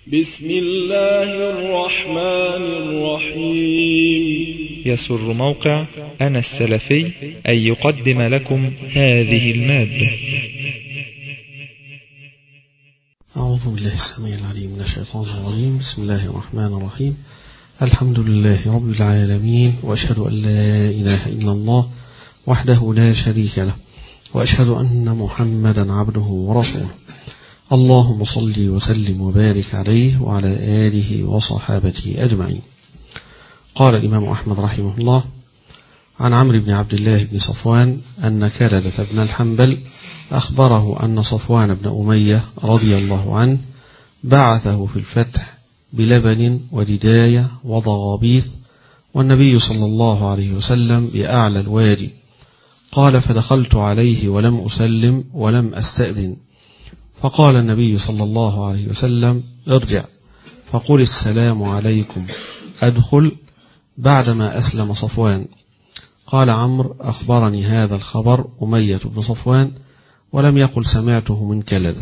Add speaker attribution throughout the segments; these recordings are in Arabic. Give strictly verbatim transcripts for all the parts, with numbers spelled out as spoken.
Speaker 1: بسم الله الرحمن الرحيم.
Speaker 2: يسر موقع أنا السلفي أن يقدم لكم هذه المادة.
Speaker 3: أعوذ بالله السميع العليم من الشيطان الرجيم. بسم الله الرحمن الرحيم. الحمد لله رب العالمين، وأشهد أن لا إله إلا الله وحده لا شريك له، وأشهد أن محمدا عبده ورسوله. اللهم صل وسلم وبارك عليه وعلى آله وصحابته أجمعين. قال الإمام أحمد رحمه الله عن عمرو بن عبد الله بن صفوان أن كلدة بن الحنبل أخبره أن صفوان بن أمية رضي الله عنه بعثه في الفتح بلبن ودداية وضغابيث، والنبي صلى الله عليه وسلم بأعلى الوادي. قال: فدخلت عليه ولم أسلم ولم أستأذن، فقال النبي صلى الله عليه وسلم: ارجع فقل السلام عليكم أدخل، بعدما أسلم صفوان. قال عمرو: أخبرني هذا الخبر أمية بن صفوان ولم يقل سمعته من كلدة.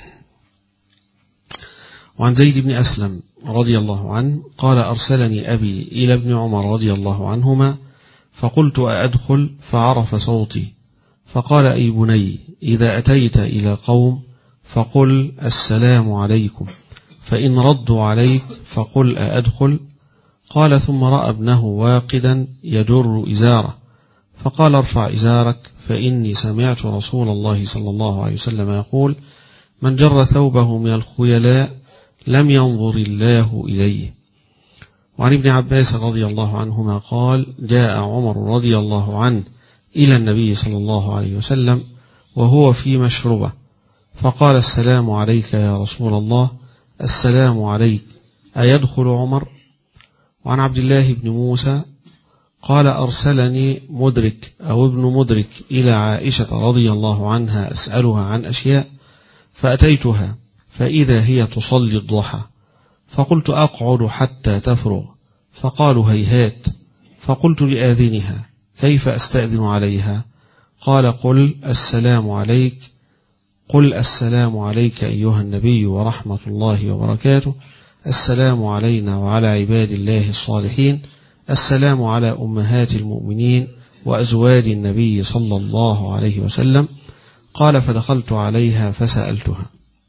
Speaker 3: وعن زيد بن أسلم رضي الله عنه قال: أرسلني أبي إلى ابن عمر رضي الله عنهما، فقلت أأدخل؟ فعرف صوتي، فقال: أي بني، إذا أتيت إلى قوم فقل السلام عليكم، فإن ردوا عليك فقل أأدخل؟ قال: ثم رأى ابنه واقدا يجر إزاره، فقال: ارفع إزارك، فإني سمعت رسول الله صلى الله عليه وسلم يقول: من جر ثوبه من الخيلاء لم ينظر الله إليه. وعن ابن عباس رضي الله عنهما قال: جاء عمر رضي الله عنه إلى النبي صلى الله عليه وسلم وهو في مشربة، فقال: السلام عليك يا رسول الله. السلام عليك، أيدخل عمر؟ وعن عبد الله بن موسى قال: أرسلني مدرك أو ابن مدرك إلى عائشة رضي الله عنها أسألها عن أشياء، فأتيتها فإذا هي تصلي الضحى، فقلت: أقعد حتى تفرغ، فقالوا: هيهات. فقلت لآذنها: كيف أستأذن عليها؟ قال: قل السلام عليك، قل السلام عليك أيها النبي ورحمة الله وبركاته، السلام علينا وعلى عباد الله الصالحين، السلام على أمهات المؤمنين وأزواج النبي صلى الله عليه وسلم. قال: فدخلت عليها فسألتها.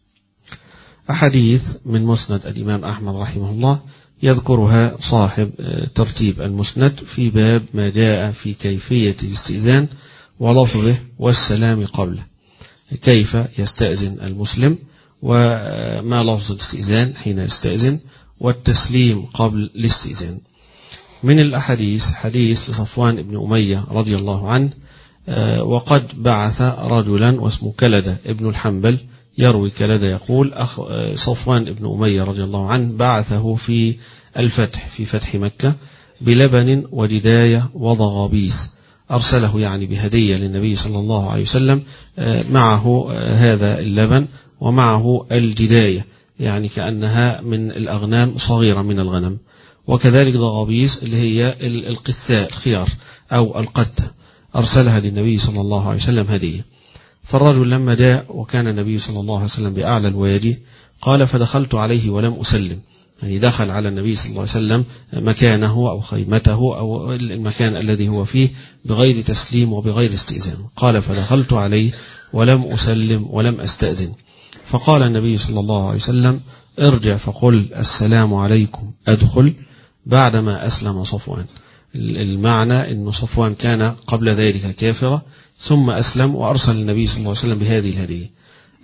Speaker 3: أحاديث من مسند الإمام أحمد رحمه الله يذكرها صاحب ترتيب المسند في باب ما جاء في كيفية الاستئذان ولفظه والسلام قبله، كيف يستأذن المسلم وما لفظ الاستئذان حين يستأذن والتسليم قبل الاستئذان. من الأحاديث حديث لصفوان بن أمية رضي الله عنه، وقد بعث رجلا واسمه كلدة ابن الحنبل، يروي كلدة يقول: صفوان بن أمية رضي الله عنه بعثه في الفتح في فتح مكة بلبن ودداية وضغابيث، أرسله يعني بهدية للنبي صلى الله عليه وسلم، معه هذا اللبن ومعه الجداية، يعني كأنها من الأغنام صغيرة من الغنم، وكذلك ضغابيث اللي هي القثاء الخيار أو القتة، أرسلها للنبي صلى الله عليه وسلم هدية. فالرجل لما جاء وكان النبي صلى الله عليه وسلم بأعلى الوادي قال: فدخلت عليه ولم أسلم، يعني دخل على النبي صلى الله عليه وسلم مكانه أو خيمته أو المكان الذي هو فيه بغير تسليم وبغير استئذان. قال: فدخلت عليه ولم أسلم ولم أستأذن، فقال النبي صلى الله عليه وسلم: ارجع فقل السلام عليكم أدخل، بعدما أسلم صفوان. المعنى أن صفوان كان قبل ذلك كافرا ثم أسلم وأرسل النبي صلى الله عليه وسلم بهذه الهدية.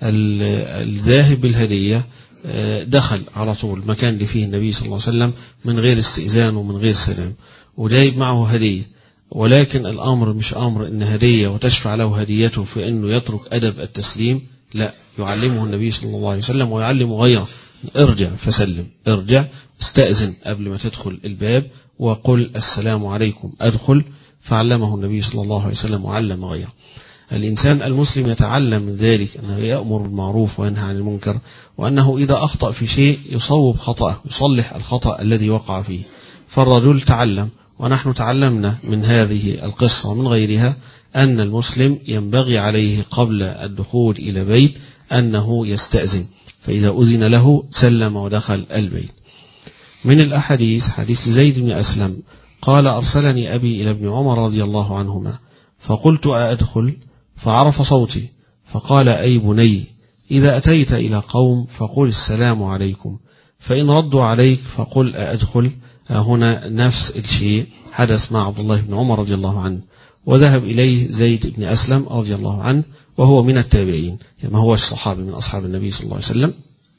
Speaker 3: الذاهب بالهدية دخل على طول المكان اللي فيه النبي صلى الله عليه وسلم من غير استئذان ومن غير سلام، وجايب معه هدية، ولكن الأمر مش أمر إن هدية وتشفع له هديته في أنه يترك أدب التسليم، لا، يعلمه النبي صلى الله عليه وسلم ويعلم غيره: ارجع فسلم، ارجع استأذن قبل ما تدخل الباب وقل السلام عليكم أدخل، فعلمه النبي صلى الله عليه وسلم وعلم غيره. الإنسان المسلم يتعلم من ذلك أنه يأمر بالمعروف وينهى عن المنكر، وأنه إذا أخطأ في شيء يصوب خطأه، يصلح الخطأ الذي وقع فيه. فالرجل تعلم، ونحن تعلمنا من هذه القصة ومن غيرها أن المسلم ينبغي عليه قبل الدخول إلى بيت أنه يستأذن، فإذا أذن له سلم ودخل البيت. من الأحاديث حديث زيد بن أسلم قال أرسلني أبي إلى ابن عمر رضي الله عنهما فقلت أأدخل فعرف صوتي فقال أي بني إذا أتيت إلى قوم فقل السلام عليكم فإن ردوا عليك فقل أأدخل. هنا نفس الشيء حدث مع عبد الله بن عمر رضي الله عنه، وذهب إليه زيد بن أسلم رضي الله عنه وهو من التابعين، يعني ما هو الصحابي من أصحاب النبي صلى الله عليه وسلم.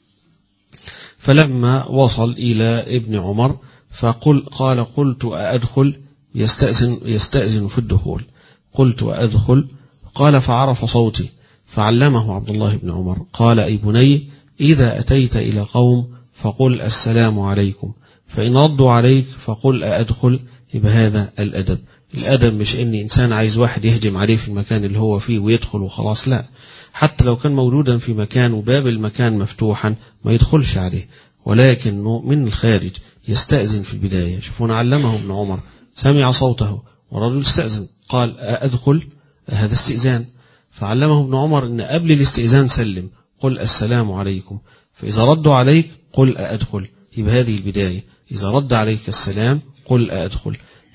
Speaker 3: فلما وصل إلى ابن عمر فقل قال قلت أأدخل يستأذن, يستأذن في الدخول، قلت أأدخل قال فعرف صوتي فعلمه عبد الله بن عمر قال أي بني إذا أتيت إلى قوم فقل السلام عليكم فإن ردوا عليك فقل أأدخل. يبقى هذا الأدب. الأدب مش إن إنسان عايز واحد يهجم عليه في المكان اللي هو فيه ويدخل وخلاص، لا، حتى لو كان موجودا في مكان وباب المكان مفتوحا ما يدخلش عليه، ولكنه من الخارج يستأذن في البداية. شوفون علمه ابن عمر سمع صوته ورجل استأذن قال أأدخل، هذا استئذان، فعلمه ابن عمر أن قبل الاستئذان سلم قل السلام عليكم فإذا ردوا عليك قل أأدخل. يبقى هذه البداية، إذا رد عليك السلام قل أأدخل.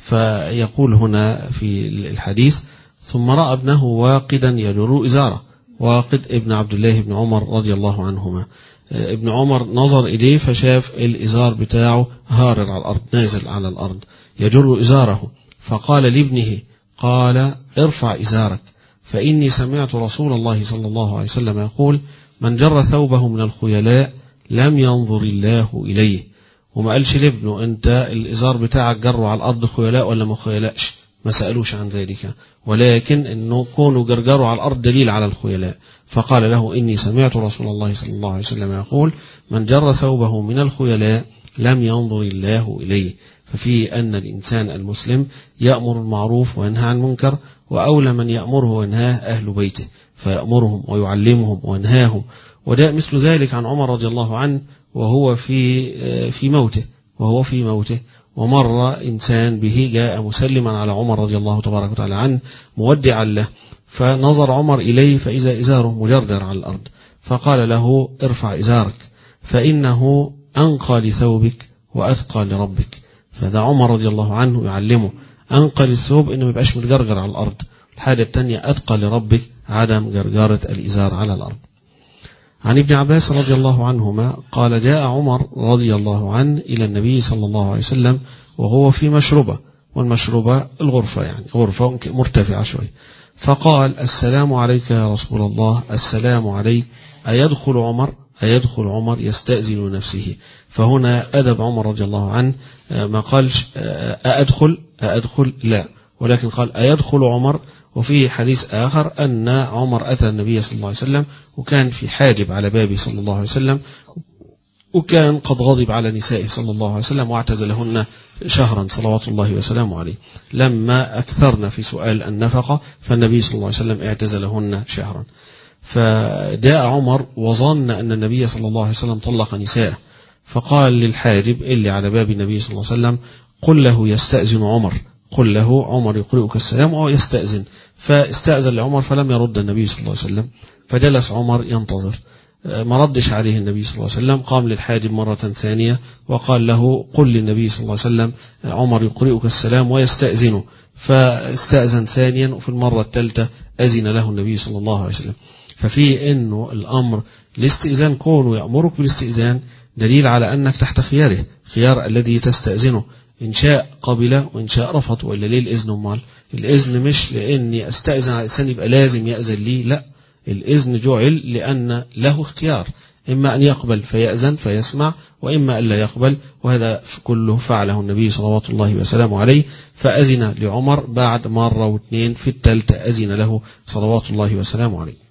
Speaker 3: فيقول هنا في الحديث ثم رأى ابنه واقدا يجر إزاره، واقد ابن عبد الله بن عمر رضي الله عنهما. ابن عمر نظر إليه فشاف الإزار بتاعه هارر على الأرض نازل على الأرض يجر إزاره، فقال لابنه قال ارفع إزارك فإني سمعت رسول الله صلى الله عليه وسلم يقول من جر ثوبه من الخيلاء لم ينظر الله إليه. وما قالش لابنه أنت الإزار بتاعك جره على الأرض خيلاء ولا ما خيلاءش، ما سألوش عن ذلك، ولكن أنه كونه جرجره على الأرض دليل على الخيلاء. فقال له إني سمعت رسول الله صلى الله عليه وسلم يقول من جر ثوبه من الخيلاء لم ينظر الله إليه. ففيه أن الإنسان المسلم يأمر المعروف وينهى عن المنكر، وأولى من يأمره وينهاه أهل بيته، فيأمرهم ويعلمهم وينهاهم. وده مثل ذلك عن عمر رضي الله عنه وهو في في موته وهو في موته ومر إنسان به جاء مسلما على عمر رضي الله تبارك وتعالى عنه مودعا له، فنظر عمر إليه فإذا إزاره مجردر على الأرض، فقال له ارفع إزارك فإنه أنقى لثوبك وأثقى لربك. فهذا عمر رضي الله عنه يعلمه أنقى للثوب إنه ما يبقاش متجرجر على الأرض، الحاجة الثانية أثقى لربك عدم جرجرة الإزار على الأرض. عن ابن عباس رضي الله عنهما قال جاء عمر رضي الله عنه إلى النبي صلى الله عليه وسلم وهو في مشربة، والمشربة الغرفة يعني غرفة مرتفعة شوي، فقال السلام عليك يا رسول الله السلام عليك أيدخل عمر أيدخل عمر يستأذن نفسه. فهنا أدب عمر رضي الله عنه ما قالش أأدخل أأدخل لا، ولكن قال أيدخل عمر. وفي حديث آخر أن عمر أتى النبي صلى الله عليه وسلم وكان في حاجب على بابه صلى الله عليه وسلم، وكان قد غضب على نسائه صلى الله عليه وسلم واعتزلهن شهرا صلوات الله وسلامه عليه، لما أكثرنا في سؤال النفقة فالنبي صلى الله عليه وسلم اعتزلهن شهرا. فجاء عمر وظن أن النبي صلى الله عليه وسلم طلق نساءه، فقال للحاجب اللي على باب النبي صلى الله عليه وسلم قل له يستأذن عمر، قل له عمر يقرئك السلام أو يستأذن. فاستأذن لعمر فلم يرد النبي صلى الله عليه وسلم، فجلس عمر ينتظر، ما ردش عليه النبي صلى الله عليه وسلم. قام للحاجب مرة ثانية وقال له قل للنبي صلى الله عليه وسلم عمر يقرئك السلام ويستأذنه، فاستأذن ثانيا، وفي المرة الثالثة أذن له النبي صلى الله عليه وسلم. ففي أنه الأمر الاستئذان كونه يأمرك بالاستئذان دليل على أنك تحت خياره، خيار الذي تستأذنه، إن شاء قبل وإن شاء رفض. وإلا ليه الإذن؟ أمال الإذن مش لأني أستأذن على الإنسان يبقى لازم يأذن لي، لا، الإذن جعل لأن له اختيار، إما أن يقبل فيأذن فيسمع، وإما أن لا يقبل، وهذا كله فعله النبي صلوات الله وسلامه عليه. فأذن لعمر بعد مرة واثنين، في الثالثة أذن له صلوات الله وسلامه عليه.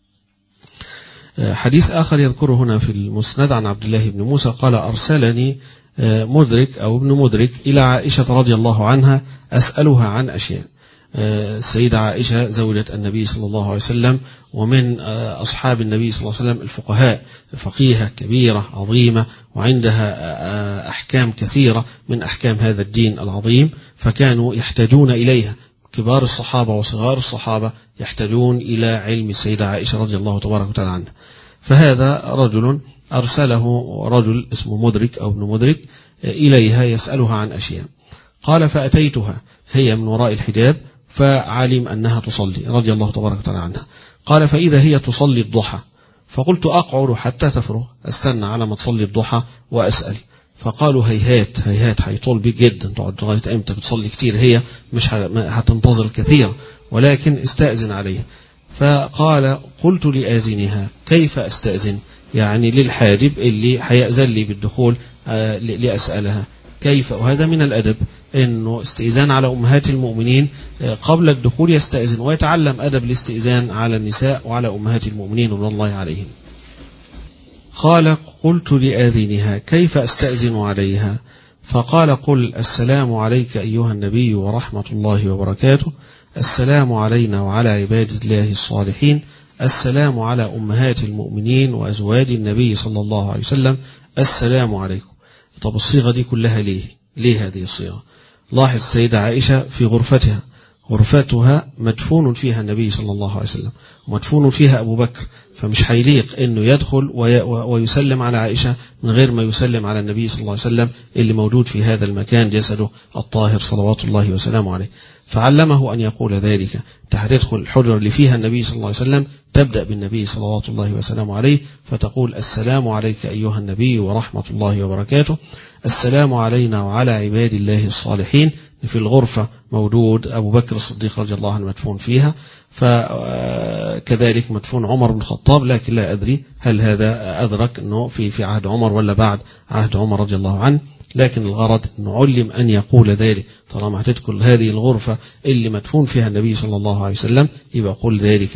Speaker 3: حديث آخر يذكره هنا في المسند عن عبد الله بن موسى قال أرسلني مدرك أو ابن مدرك إلى عائشة رضي الله عنها أسألها عن أشياء. السيدة عائشة زوجة النبي صلى الله عليه وسلم ومن أصحاب النبي صلى الله عليه وسلم الفقهاء، فقيهة كبيرة عظيمة وعندها أحكام كثيرة من أحكام هذا الدين العظيم، فكانوا يحتاجون إليها، كبار الصحابة وصغار الصحابة يحتاجون إلى علم السيدة عائشة رضي الله تبارك وتعالى عنها. فهذا رجل أرسله رجل اسمه مدرك أو ابن مدرك إليها يسألها عن أشياء. قال فأتيتها هي من وراء الحجاب فعلم أنها تصلي رضي الله تبارك وتعالى عنها. قال فإذا هي تصلي الضحى فقلت أقعد حتى تفرغ، أستنى على ما تصلي الضحى وأسأل. فقالوا هيهات هيهات هيطول بيك جدا، تقعد لغاية امتى بتصلي كتير، هي مش هتنتظر كثير ولكن استأذن عليها. فقال قلت لآذنها كيف أستأذن، يعني للحاجب اللي هيأذن لي بالدخول لأسألها كيف. وهذا من الأدب أنه استئذان على أمهات المؤمنين قبل الدخول يستأذن ويتعلم أدب الاستئذان على النساء وعلى أمهات المؤمنين رضي الله عليهم. قال قلت لآذنها كيف أستأذن عليها، فقال قل السلام عليك أيها النبي ورحمة الله وبركاته، السلام علينا وعلى عباد الله الصالحين، السلام على أمهات المؤمنين وأزواج النبي صلى الله عليه وسلم، السلام عليكم. طب الصيغة دي كلها ليه؟ ليه هذه الصيغة؟ لاحظ السيدة عائشة في غرفتها، غرفتها مدفون فيها النبي صلى الله عليه وسلم ومدفون فيها أبو بكر، فمش هيليق أنه يدخل ويسلم على عائشة من غير ما يسلم على النبي صلى الله عليه وسلم اللي موجود في هذا المكان جسده الطاهر صلوات الله وسلامه عليه. فعلمه أن يقول ذلك، انت هتدخل الحجرة اللي فيها النبي صلى الله عليه وسلم تبدأ بالنبي صلوات الله وسلامه عليه فتقول السلام عليك أيها النبي ورحمة الله وبركاته، السلام علينا وعلى عباد الله الصالحين. في الغرفة موجود أبو بكر الصديق رضي الله عنه مدفون فيها، فكذلك مدفون عمر بن الخطاب، لكن لا أدري هل هذا أدرك أنه في في عهد عمر ولا بعد عهد عمر رضي الله عنه، لكن الغرض أنه علم أن يقول ذلك طالما هتدخل هذه الغرفة اللي مدفون فيها النبي صلى الله عليه وسلم يبقى قول ذلك.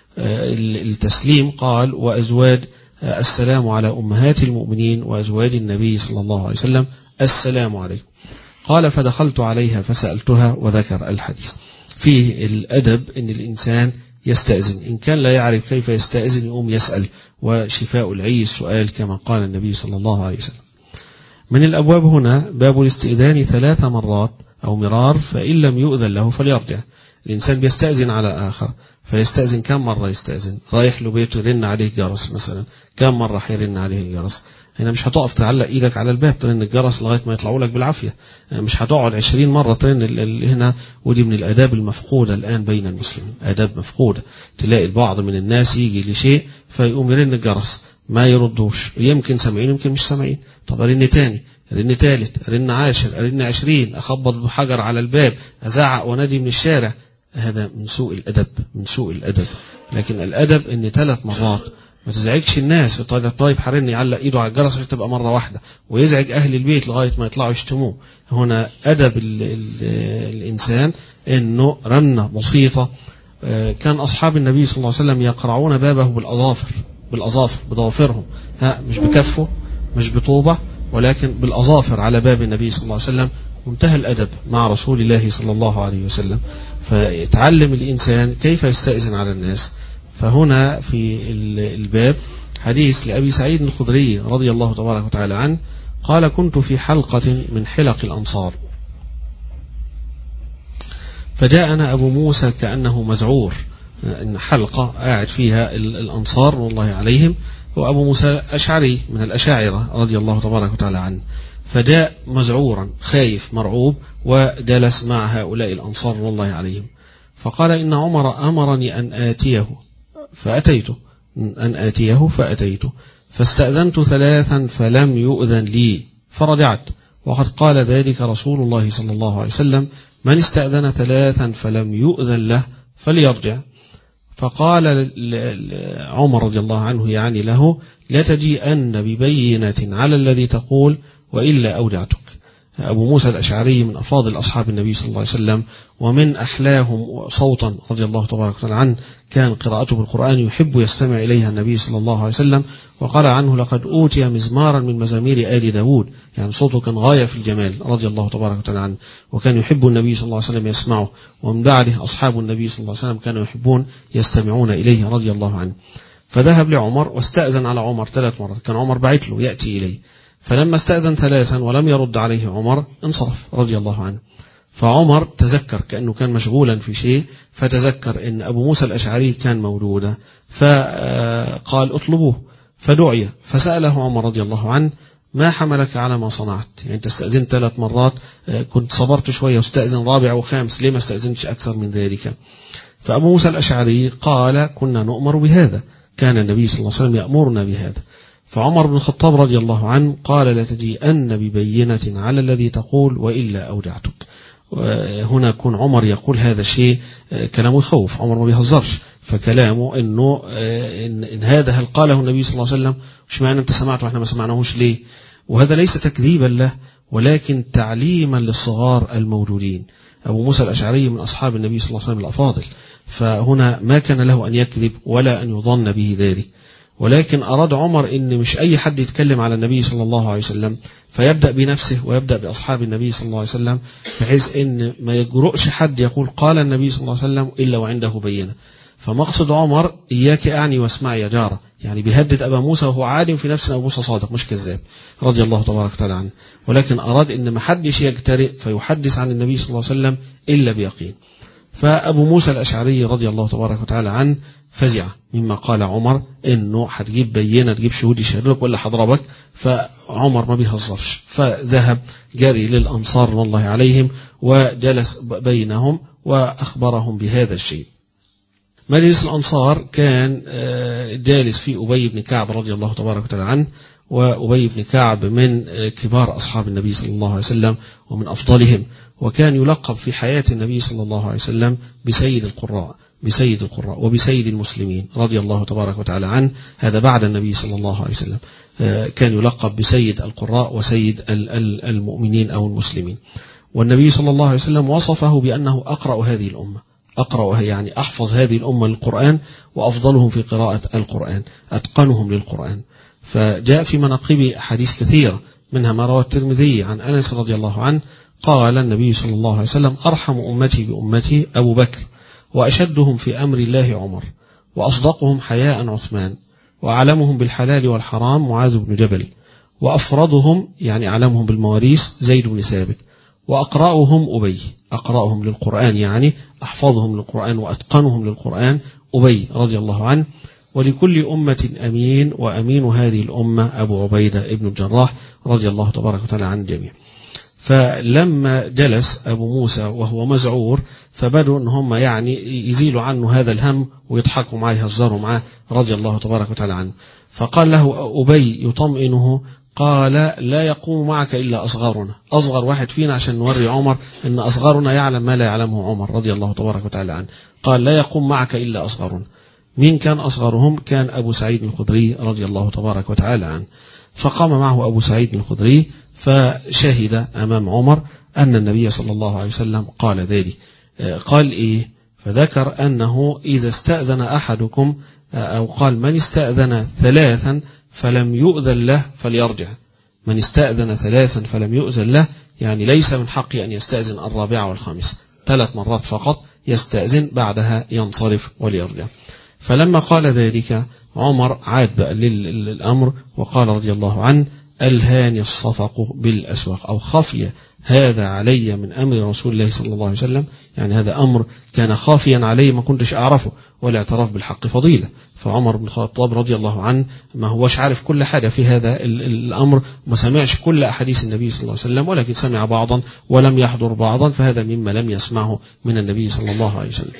Speaker 3: التسليم قال وأزواج السلام على أمهات المؤمنين وأزواج النبي صلى الله عليه وسلم السلام عليكم. قال فدخلت عليها فسألتها وذكر الحديث. فيه الأدب أن الإنسان يستأذن، إن كان لا يعرف كيف يستأذن يقوم يسأل، وشفاء العي السؤال كما قال النبي صلى الله عليه وسلم. من الأبواب هنا باب الاستئذان ثلاث مرات أو مرار، فإن لم يؤذن له فليرجع. الإنسان بيستأذن على آخر فيستأذن كم مرة يستأذن؟ رايح له بيته يرن عليه جرس مثلا، كم مرة حيرن عليه الجرس؟ هنا مش هتقف تعلق ايدك على الباب ترن الجرس لغايه ما يطلعوا لك بالعافيه، مش هتقعد عشرين مره ترن هنا. ودي من الاداب المفقوده الان بين المسلمين، اداب مفقوده. تلاقي البعض من الناس يجي لشيء فيقوم يرن الجرس ما يردوش، يمكن سامعين يمكن مش سامعين، طب ارن تاني ارن تالت ارن عاشر ارن عشرين، اخبط بحجر على الباب، ازعق ونادي من الشارع. هذا من سوء الادب، من سوء الادب. لكن الادب ان ثلاث مرات ما تزعجش الناس. طيب طيب حرني يعلق ايده على الجرس عشان تبقى مره واحده ويزعج اهل البيت لغايه ما يطلعوا يشتموه. هنا ادب ال ال الانسان انه رنه بسيطه. كان اصحاب النبي صلى الله عليه وسلم يقرعون بابه بالاظافر، بالاظافر بضوافرهم، ها مش بكفه مش بطوبه ولكن بالاظافر على باب النبي صلى الله عليه وسلم. منتهى الادب مع رسول الله صلى الله عليه وسلم. فيتعلم الانسان كيف يستأذن على الناس. فهنا في الباب حديث لأبي سعيد الخدري رضي الله تبارك وتعالى عنه قال كنت في حلقة من حلق الأنصار فجاءنا أبو موسى كأنه مزعور، إن حلقة قاعد فيها الأنصار والله عليهم، وأبو موسى أشعري من الأشاعرة رضي الله تبارك وتعالى عنه، فجاء مزعورا خايف مرعوب وجلس مع هؤلاء الأنصار والله عليهم. فقال إن عمر أمرني أن آتيه فأتيته أن آتيه فأتيته فاستأذنت ثلاثا فلم يؤذن لي فرجعت، وقد قال ذلك رسول الله صلى الله عليه وسلم من استأذن ثلاثا فلم يؤذن له فليرجع. فقال عمر رضي الله عنه يعني له لتجيئن ببينة على الذي تقول وإلا أودعتك. أبو موسى الأشعري من أفاضل أصحاب النبي صلى الله عليه وسلم ومن أحلاهم صوتا رضي الله تبارك وتعالى عنه، كان قراءته بالقرآن يحب يستمع إليها النبي صلى الله عليه وسلم، وقال عنه لقد أوتي مزمارا من مزامير آل داود، يعني صوته كان غاية في الجمال رضي الله تبارك وتعالى عنه، وكان يحب النبي صلى الله عليه وسلم يسمعه، ومن بعده أصحاب النبي صلى الله عليه وسلم كانوا يحبون يستمعون إليه رضي الله عنه. فذهب لعمر واستأذن على عمر ثلاث مرات، كان عمر بعت له يأتي إليه، فلما استأذن ثلاثا ولم يرد عليه عمر انصرف رضي الله عنه. فعمر تذكر كأنه كان مشغولا في شيء، فتذكر أن أبو موسى الأشعري كان موجودا، فقال اطلبوه. فدعي فسأله عمر رضي الله عنه ما حملك على ما صنعت؟ يعني أنت استأذنت ثلاث مرات، كنت صبرت شوية واستأذن رابع وخامس، ليه ما استأذنتش أكثر من ذلك؟ فأبو موسى الأشعري قال كنا نؤمر بهذا، كان النبي صلى الله عليه وسلم يأمرنا بهذا. فعمر بن الخطاب رضي الله عنه قال لتجيئن ببينة على الذي تقول وإلا أودعتك. هنا كون عمر يقول هذا الشيء كلامه يخوف، عمر ما بيهزرش، فكلامه إنه إن, إن هذا هل قاله النبي صلى الله عليه وسلم، مش معنى أنت سمعته وإحنا ما سمعناهوش ليه؟ وهذا ليس تكذيبا له ولكن تعليما للصغار الموجودين. أبو موسى الأشعري من أصحاب النبي صلى الله عليه وسلم الأفاضل، فهنا ما كان له أن يكذب ولا أن يظن به ذلك، ولكن أراد عمر إن مش أي حد يتكلم على النبي صلى الله عليه وسلم، فيبدأ بنفسه ويبدأ بأصحاب النبي صلى الله عليه وسلم، بحيث إن ما يجرؤش حد يقول قال النبي صلى الله عليه وسلم إلا وعنده بينة. فمقصد عمر إياك أعني واسمع يا جارة، يعني بيهدد أبا موسى وهو عالم في نفسه أبو موسى صادق مش كذاب رضي الله تبارك وتعالى عنه، ولكن أراد إن ما حدش يجترئ فيحدث عن النبي صلى الله عليه وسلم إلا بيقين. فأبو موسى الأشعري رضي الله تبارك وتعالى عنه فزع مما قال عمر إنه هتجيب بينة تجيب شهود يشهدوا لك ولا هضربك، فعمر ما بيهزرش، فذهب جري للأنصار والله عليهم وجلس بينهم وأخبرهم بهذا الشيء. مجلس الأنصار كان جالس فيه أبي بن كعب رضي الله تبارك وتعالى عنه، وأبي بن كعب من كبار أصحاب النبي صلى الله عليه وسلم ومن أفضلهم، وكان يلقب في حياة النبي صلى الله عليه وسلم بسيد القراء بسيد القراء وبسيد المسلمين رضي الله تبارك وتعالى عنه. هذا بعد النبي صلى الله عليه وسلم كان يلقب بسيد القراء وسيد المؤمنين أو المسلمين. والنبي صلى الله عليه وسلم وصفه بأنه أقرأ هذه الأمة، أقرأ يعني أحفظ هذه الأمة للقرآن، وأفضلهم في قراءة القرآن أتقنهم للقرآن. فجاء في مناقب حديث كثيرة، منها ما رواه الترمذي عن أنس رضي الله عنه قال النبي صلى الله عليه وسلم أرحم أمتي بأمتي أبو بكر، وأشدهم في أمر الله عمر، وأصدقهم حياء عثمان، وأعلمهم بالحلال والحرام معاذ بن جبل، وأفرضهم يعني أعلمهم بالمواريث زيد بن ثابت، وأقرأهم أبي، أقرأهم للقرآن يعني أحفظهم للقرآن وأتقنهم للقرآن أبي رضي الله عنه. ولكل أمة أمين، وأمين هذه الأمة أبو عبيدة ابن الجراح رضي الله تبارك وتعالى عن الجميع. فلما جلس أبو موسى وهو مزعور فبدوا أن هم يعني يزيلوا عنه هذا الهم ويضحكوا معه يهزروا معه رضي الله تبارك وتعالى عنه. فقال له أبي يطمئنه قال لا يقوم معك إلا أصغرنا، أصغر واحد فينا عشان نوري عمر أن أصغرنا يعلم ما لا يعلمه عمر رضي الله تبارك وتعالى عنه. قال لا يقوم معك إلا أصغرنا. مين كان أصغرهم؟ كان أبو سعيد الخدري رضي الله تبارك وتعالى عنه. فقام معه أبو سعيد الخدري فشهد أمام عمر أن النبي صلى الله عليه وسلم قال ذلك. قال إيه؟ فذكر أنه إذا استأذن أحدكم، أو قال من استأذن ثلاثا فلم يؤذن له فليرجع. من استأذن ثلاثا فلم يؤذن له يعني ليس من حقه أن يستأذن الرابعة والخامسة، ثلاث مرات فقط يستأذن، بعدها ينصرف وليرجع. فلما قال ذلك عمر عاد بقى للأمر وقال رضي الله عنه ألهاني الصفق بالأسواق، أو خفي هذا علي من أمر رسول الله صلى الله عليه وسلم، يعني هذا أمر كان خافيا علي ما كنتش أعرفه، والاعتراف بالحق فضيلة. فعمر بن الخطاب رضي الله عنه ما هوش عارف كل حاجة في هذا الأمر، ما سمعش كل أحاديث النبي صلى الله عليه وسلم، ولكن سمع بعضا ولم يحضر بعضا، فهذا مما لم يسمعه من النبي صلى الله عليه وسلم.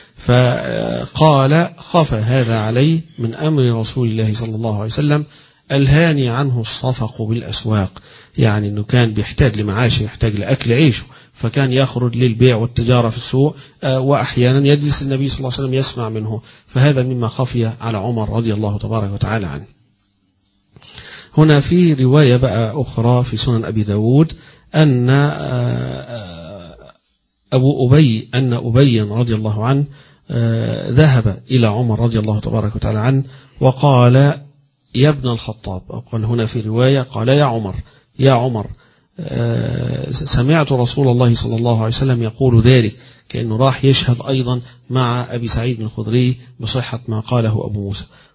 Speaker 3: فقال خاف هذا علي من أمر رسول الله صلى الله عليه وسلم ألهاني عنه الصفق بالأسواق، يعني أنه كان بيحتاج لمعاشه، يحتاج لأكل عيشه، فكان يخرج للبيع والتجارة في السوق، وأحيانا يجلس النبي صلى الله عليه وسلم يسمع منه، فهذا مما خفي على عمر رضي الله تبارك وتعالى عنه. هنا في رواية بقى أخرى في سنن أبي داود أن أبو أبي أن أبي رضي الله عنه ذهب إلى عمر رضي الله تبارك وتعالى عنه وقال يا ابن الخطاب، أو قال هنا في رواية قال يا عمر يا عمر سمعت رسول الله صلى الله عليه وسلم يقول ذلك، كأنه راح يشهد أيضا مع أبي سعيد الخدري بصحة ما قاله أبو موسى.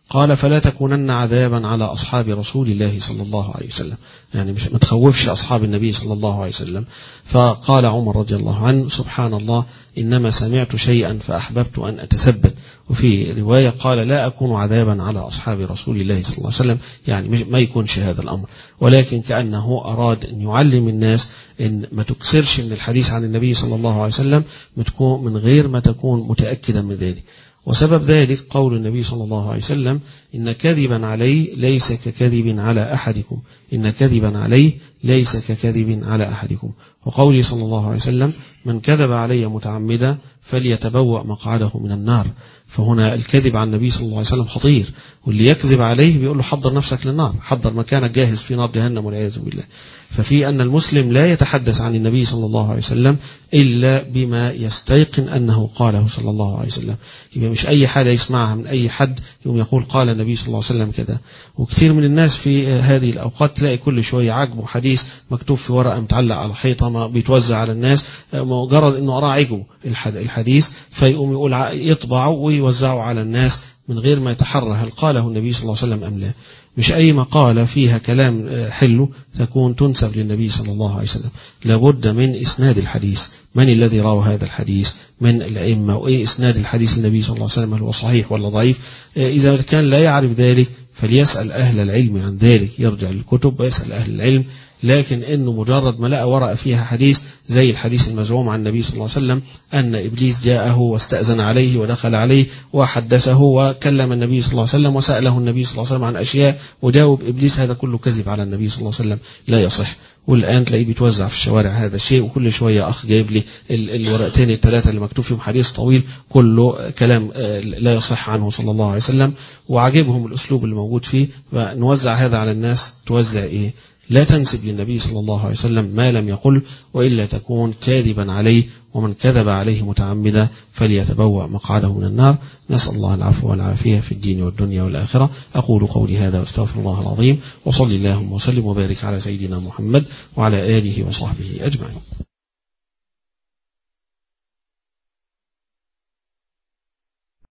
Speaker 3: قال فلا تكونن عذابا على أصحاب رسول الله صلى الله عليه وسلم، يعني مش ما تخوفش أصحاب النبي صلى الله عليه وسلم. فقال عمر رضي الله عنه سبحان الله إنما سمعت شيئا فأحببت أن أتثبت. وفي رواية قال لا أكون عذابا على أصحاب رسول الله صلى الله عليه وسلم، يعني ما يكونش هذا الأمر، ولكن كأنه أراد أن يعلم الناس إن ما تكسرش من الحديث عن النبي صلى الله عليه وسلم من غير ما تكون متأكدا من ذلك. وسبب ذلك قول النبي صلى الله عليه وسلم إن كذبا علي ليس ككذب على أحدكم، إن كذبا علي ليس ككذب على أحدكم. وقوله صلى الله عليه وسلم من كذب علي متعمدا فليتبوأ مقعده من النار. فهنا الكذب عن النبي صلى الله عليه وسلم خطير، واللي يكذب عليه بيقول له حضر نفسك للنار، حضر مكانك جاهز في نار جهنم والعياذ بالله. ففي أن المسلم لا يتحدث عن النبي صلى الله عليه وسلم إلا بما يستيقن أنه قاله صلى الله عليه وسلم. يبقى مش أي حاجة يسمعها من أي حد يوم يقول قال النبي صلى الله عليه وسلم كذا. وكثير من الناس في هذه الأوقات تلاقي كل شوية عجبه حديث مكتوب في ورقة متعلق على حيطة ما بيتوزع على الناس، مجرد أنه أراه عجبه الحديث فيقوم يقول يطبعه ويوزعه على الناس من غير ما يتحرى هل قاله النبي صلى الله عليه وسلم أم لا. مش أي مقالة فيها كلام حلو تكون تنسب للنبي صلى الله عليه وسلم، لابد من إسناد الحديث، من الذي روى هذا الحديث من الأئمة، وإيه إسناد الحديث النبي صلى الله عليه وسلم هل هو صحيح ولا ضعيف. إذا كان لا يعرف ذلك فليسأل أهل العلم عن ذلك، يرجع للكتب ويسأل أهل العلم. لكن إنه مجرد ما لقى ورقة فيها حديث زي الحديث المزعوم عن النبي صلى الله عليه وسلم أن إبليس جاءه واستأذن عليه ودخل عليه وحدثه وكلم النبي صلى الله عليه وسلم وسأله النبي صلى الله عليه وسلم عن أشياء وجاوب إبليس، هذا كله كذب على النبي صلى الله عليه وسلم لا يصح. والآن تلاقيه بيتوزع في الشوارع هذا الشيء، وكل شوية أخ جايب لي الورقتين الثلاثة اللي مكتوب فيهم حديث طويل كله كلام لا يصح عنه صلى الله عليه وسلم، وعجبهم الأسلوب اللي موجود فيه. فنوزع هذا على الناس، توزع إيه؟ لا تنسب للنبي صلى الله عليه وسلم ما لم يقل، وإلا تكون كاذبا عليه، ومن كذب عليه متعمدا فليتبوأ مقعده من النار. نسأل الله العفو والعافية في الدين والدنيا والآخرة. أقول قولي هذا واستغفر الله العظيم، وصلي اللهم وسلم وبارك على سيدنا محمد وعلى آله وصحبه أجمعين.